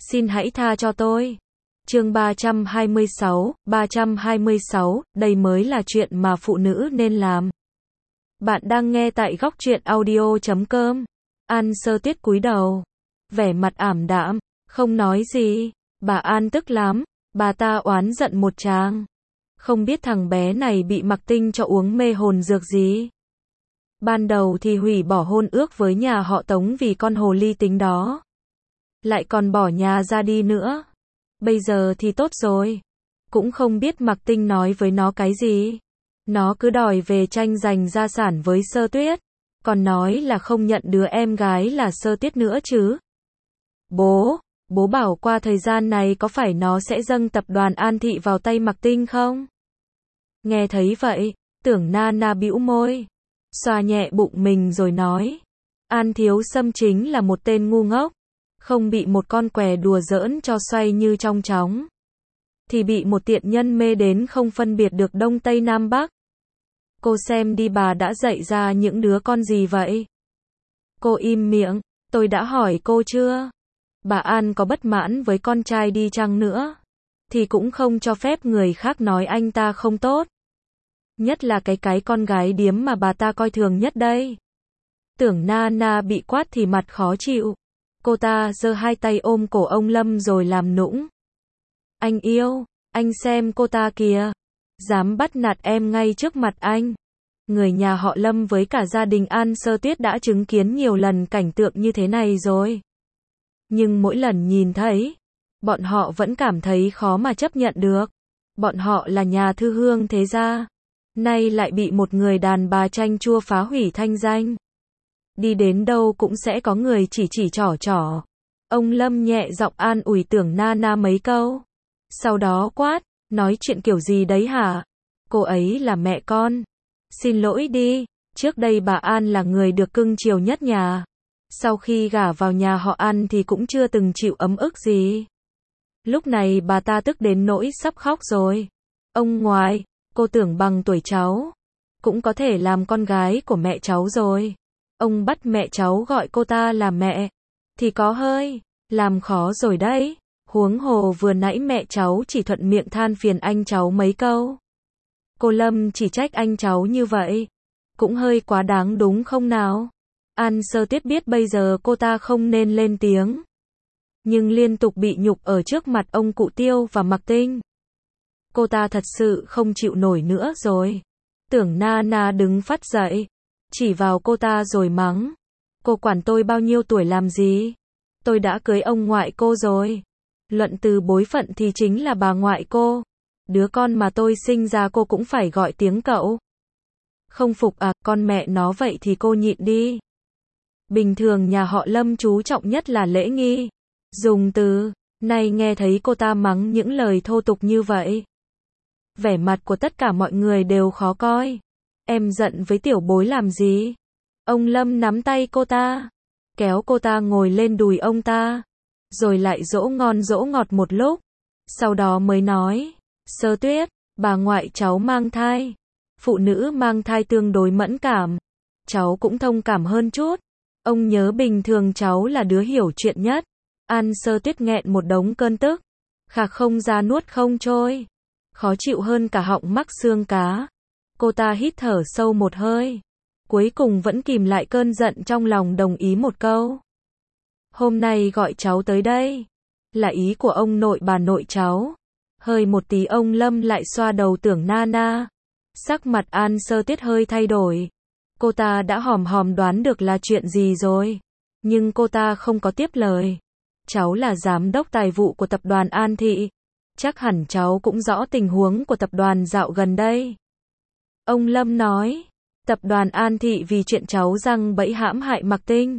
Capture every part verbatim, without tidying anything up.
Xin hãy tha cho tôi. Chương ba trăm hai mươi sáu, ba trăm hai mươi sáu, đây mới là chuyện mà phụ nữ nên làm. Bạn đang nghe tại góc truyện audio chấm com. An Sơ Tuyết cúi đầu, vẻ mặt ảm đạm, không nói gì. Bà An tức lắm, bà ta oán giận một tràng. Không biết thằng bé này bị Mặc Tinh cho uống mê hồn dược gì. Ban đầu thì hủy bỏ hôn ước với nhà họ Tống vì con hồ ly tinh đó. Lại còn bỏ nhà ra đi nữa. Bây giờ thì tốt rồi. Cũng không biết Mặc Tinh nói với nó cái gì. Nó cứ đòi về tranh giành gia sản với Sơ Tuyết. Còn nói là không nhận đứa em gái là Sơ Tuyết nữa chứ. Bố, bố bảo qua thời gian này có phải nó sẽ dâng tập đoàn An Thị vào tay Mặc Tinh không? Nghe thấy vậy, Tưởng Na Na bĩu môi, xoa nhẹ bụng mình rồi nói. An Thiếu Sâm chính là một tên ngu ngốc. Không bị một con què đùa giỡn cho xoay như trong chóng. Thì bị một tiện nhân mê đến không phân biệt được Đông Tây Nam Bắc. Cô xem đi, bà đã dạy ra những đứa con gì vậy? Cô im miệng, tôi đã hỏi cô chưa? Bà An có bất mãn với con trai đi chăng nữa, thì cũng không cho phép người khác nói anh ta không tốt. Nhất là cái cái con gái điếm mà bà ta coi thường nhất đây. Tưởng Na Na bị quát thì mặt khó chịu. Cô ta giơ hai tay ôm cổ ông Lâm rồi làm nũng. Anh yêu, anh xem cô ta kìa. Dám bắt nạt em ngay trước mặt anh. Người nhà họ Lâm với cả gia đình An Sơ Tuyết đã chứng kiến nhiều lần cảnh tượng như thế này rồi. Nhưng mỗi lần nhìn thấy, bọn họ vẫn cảm thấy khó mà chấp nhận được. Bọn họ là nhà thư hương thế gia. Nay lại bị một người đàn bà chanh chua phá hủy thanh danh. Đi đến đâu cũng sẽ có người chỉ chỉ trỏ trỏ. Ông Lâm nhẹ giọng an ủi Tưởng Na Na mấy câu. Sau đó quát, nói chuyện kiểu gì đấy hả? Cô ấy là mẹ con. Xin lỗi đi, trước đây bà An là người được cưng chiều nhất nhà. Sau khi gả vào nhà họ An thì cũng chưa từng chịu ấm ức gì. Lúc này bà ta tức đến nỗi sắp khóc rồi. Ông ngoại, cô tưởng bằng tuổi cháu cũng có thể làm con gái của mẹ cháu rồi. Ông bắt mẹ cháu gọi cô ta là mẹ thì có hơi làm khó rồi đấy. Huống hồ vừa nãy mẹ cháu chỉ thuận miệng than phiền anh cháu mấy câu. Cô Lâm chỉ trách anh cháu như vậy cũng hơi quá đáng đúng không nào? An Sơ Tuyết biết bây giờ cô ta không nên lên tiếng, nhưng liên tục bị nhục ở trước mặt ông cụ Tiêu và Mặc Tinh. Cô ta thật sự không chịu nổi nữa rồi. Tưởng Na Na đứng phát dậy, chỉ vào cô ta rồi mắng. Cô quản tôi bao nhiêu tuổi làm gì? Tôi đã cưới ông ngoại cô rồi. Luận từ bối phận thì chính là bà ngoại cô. Đứa con mà tôi sinh ra cô cũng phải gọi tiếng cậu. Không phục à, con mẹ nó vậy thì cô nhịn đi. Bình thường nhà họ Lâm chú trọng nhất là lễ nghi, dùng từ. Nay nghe thấy cô ta mắng những lời thô tục như vậy, vẻ mặt của tất cả mọi người đều khó coi. Em giận với tiểu bối làm gì? Ông Lâm nắm tay cô ta, kéo cô ta ngồi lên đùi ông ta, rồi lại dỗ ngon dỗ ngọt một lúc. Sau đó mới nói, Sơ Tuyết, bà ngoại cháu mang thai. Phụ nữ mang thai tương đối mẫn cảm. Cháu cũng thông cảm hơn chút. Ông nhớ bình thường cháu là đứa hiểu chuyện nhất. An Sơ Tuyết nghẹn một đống cơn tức. Khạc không ra nuốt không trôi. Khó chịu hơn cả họng mắc xương cá. Cô ta hít thở sâu một hơi. Cuối cùng vẫn kìm lại cơn giận trong lòng, đồng ý một câu. Hôm nay gọi cháu tới đây là ý của ông nội bà nội cháu. Hơi một tí ông Lâm lại xoa đầu Tưởng Na Na. Sắc mặt An Sơ Tuyết hơi thay đổi. Cô ta đã hòm hòm đoán được là chuyện gì rồi. Nhưng cô ta không có tiếp lời. Cháu là giám đốc tài vụ của tập đoàn An Thị. Chắc hẳn cháu cũng rõ tình huống của tập đoàn dạo gần đây. Ông Lâm nói. Tập đoàn An Thị vì chuyện cháu giăng bẫy hãm hại Mặc Tinh.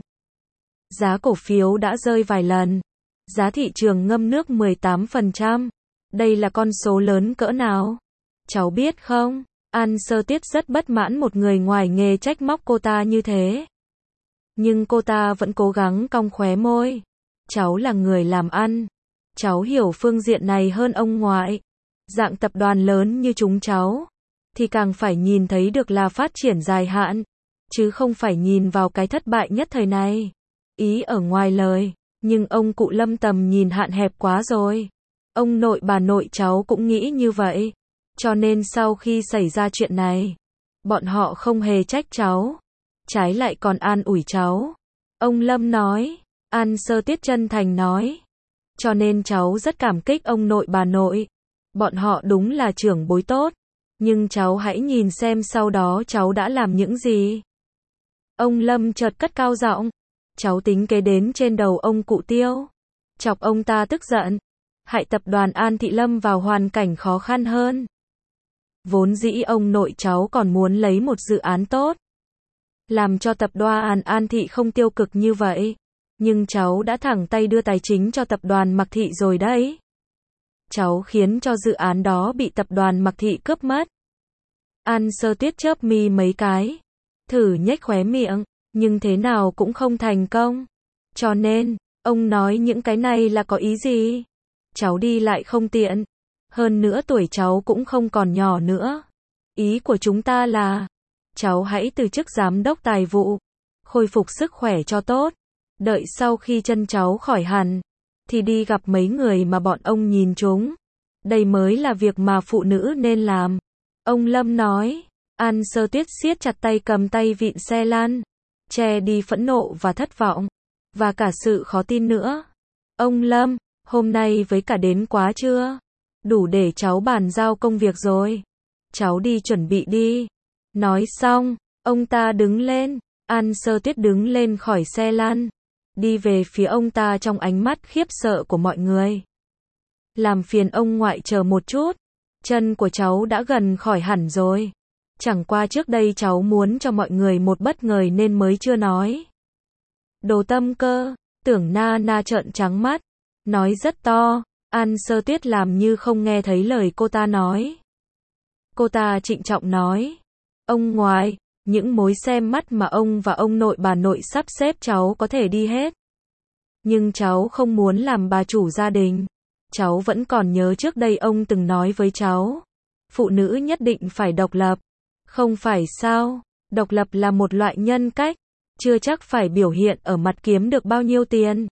Giá cổ phiếu đã rơi vài lần. Giá thị trường ngâm nước mười tám phần trăm. Đây là con số lớn cỡ nào? Cháu biết không? An Sơ Tuyết rất bất mãn một người ngoài nghề trách móc cô ta như thế. Nhưng cô ta vẫn cố gắng cong khóe môi. Cháu là người làm ăn. Cháu hiểu phương diện này hơn ông ngoại. Dạng tập đoàn lớn như chúng cháu thì càng phải nhìn thấy được là phát triển dài hạn, chứ không phải nhìn vào cái thất bại nhất thời này. Ý ở ngoài lời, Nhưng ông cụ Lâm tầm nhìn hạn hẹp quá rồi. Ông nội bà nội cháu cũng nghĩ như vậy. Cho nên sau khi xảy ra chuyện này, bọn họ không hề trách cháu. Trái lại còn an ủi cháu. Ông Lâm nói. An Sơ Tuyết chân thành nói. Cho nên cháu rất cảm kích ông nội bà nội. Bọn họ đúng là trưởng bối tốt. Nhưng cháu hãy nhìn xem sau đó cháu đã làm những gì. Ông Lâm chợt cất cao giọng. Cháu tính kế đến trên đầu ông cụ Tiêu. Chọc ông ta tức giận. Hại tập đoàn An Thị lâm vào hoàn cảnh khó khăn hơn. Vốn dĩ ông nội cháu còn muốn lấy một dự án tốt. Làm cho tập đoàn An Thị không tiêu cực như vậy. Nhưng cháu đã thẳng tay đưa tài chính cho tập đoàn Mạc Thị rồi đấy. Cháu khiến cho dự án đó bị tập đoàn Mạc Thị cướp mất. An Sơ Tuyết chớp mi mấy cái. Thử nhếch khóe miệng, nhưng thế nào cũng không thành công. Cho nên, ông nói những cái này là có ý gì? Cháu đi lại không tiện. Hơn nữa tuổi cháu cũng không còn nhỏ nữa. Ý của chúng ta là, cháu hãy từ chức giám đốc tài vụ, khôi phục sức khỏe cho tốt. Đợi sau khi chân cháu khỏi hẳn, thì đi gặp mấy người mà bọn ông nhìn chúng. Đây mới là việc mà phụ nữ nên làm. Ông Lâm nói. An Sơ Tuyết siết chặt tay cầm tay vịn xe lăn, che đi phẫn nộ và thất vọng, và cả sự khó tin nữa. Ông Lâm, hôm nay với cả đến quá chưa? Đủ để cháu bàn giao công việc rồi. Cháu đi chuẩn bị đi. Nói xong, ông ta đứng lên. An Sơ Tuyết đứng lên khỏi xe lăn, đi về phía ông ta trong ánh mắt khiếp sợ của mọi người. Làm phiền ông ngoại chờ một chút. Chân của cháu đã gần khỏi hẳn rồi. Chẳng qua trước đây cháu muốn cho mọi người một bất ngờ nên mới chưa nói. Đồ tâm cơ, tưởng Na Na trợn trắng mắt, nói rất to. An Sơ Tuyết làm như không nghe thấy lời cô ta nói. Cô ta trịnh trọng nói. Ông ngoại, những mối xem mắt mà ông và ông nội bà nội sắp xếp cháu có thể đi hết. Nhưng cháu không muốn làm bà chủ gia đình. Cháu vẫn còn nhớ trước đây ông từng nói với cháu. Phụ nữ nhất định phải độc lập. Không phải sao? Độc lập là một loại nhân cách. Chưa chắc phải biểu hiện ở mặt kiếm được bao nhiêu tiền.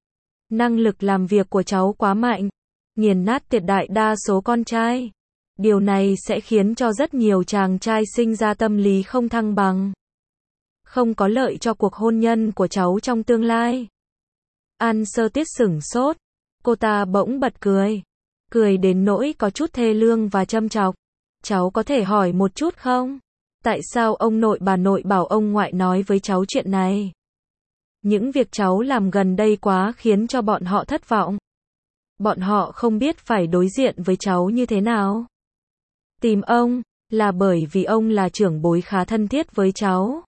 Năng lực làm việc của cháu quá mạnh. Nghiền nát tuyệt đại đa số con trai. Điều này sẽ khiến cho rất nhiều chàng trai sinh ra tâm lý không thăng bằng. Không có lợi cho cuộc hôn nhân của cháu trong tương lai. An Sơ Tuyết sửng sốt. Cô ta bỗng bật cười. Cười đến nỗi có chút thê lương và châm chọc. Cháu có thể hỏi một chút không? Tại sao ông nội bà nội bảo ông ngoại nói với cháu chuyện này? Những việc cháu làm gần đây quá khiến cho bọn họ thất vọng. Bọn họ không biết phải đối diện với cháu như thế nào. Tìm ông, là bởi vì ông là trưởng bối khá thân thiết với cháu.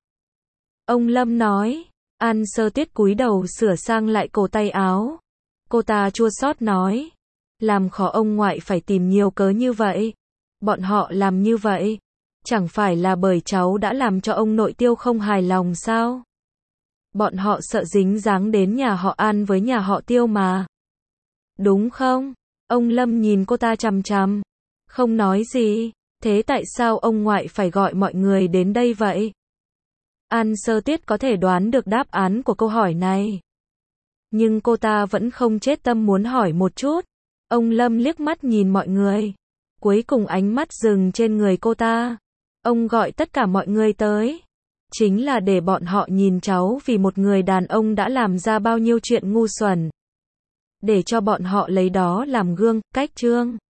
Ông Lâm nói. An Sơ Tuyết cúi đầu sửa sang lại cổ tay áo. Cô ta chua xót nói. Làm khó ông ngoại phải tìm nhiều cớ như vậy. Bọn họ làm như vậy. Chẳng phải là bởi cháu đã làm cho ông nội Tiêu không hài lòng sao? Bọn họ sợ dính dáng đến nhà họ An với nhà họ Tiêu mà. Đúng không? Ông Lâm nhìn cô ta chằm chằm. Không nói gì. Thế tại sao ông ngoại phải gọi mọi người đến đây vậy? An Sơ Tuyết có thể đoán được đáp án của câu hỏi này. Nhưng cô ta vẫn không chết tâm muốn hỏi một chút. Ông Lâm liếc mắt nhìn mọi người. Cuối cùng ánh mắt dừng trên người cô ta. Ông gọi tất cả mọi người tới. Chính là để bọn họ nhìn cháu vì một người đàn ông đã làm ra bao nhiêu chuyện ngu xuẩn. Để cho bọn họ lấy đó làm gương, cách chương.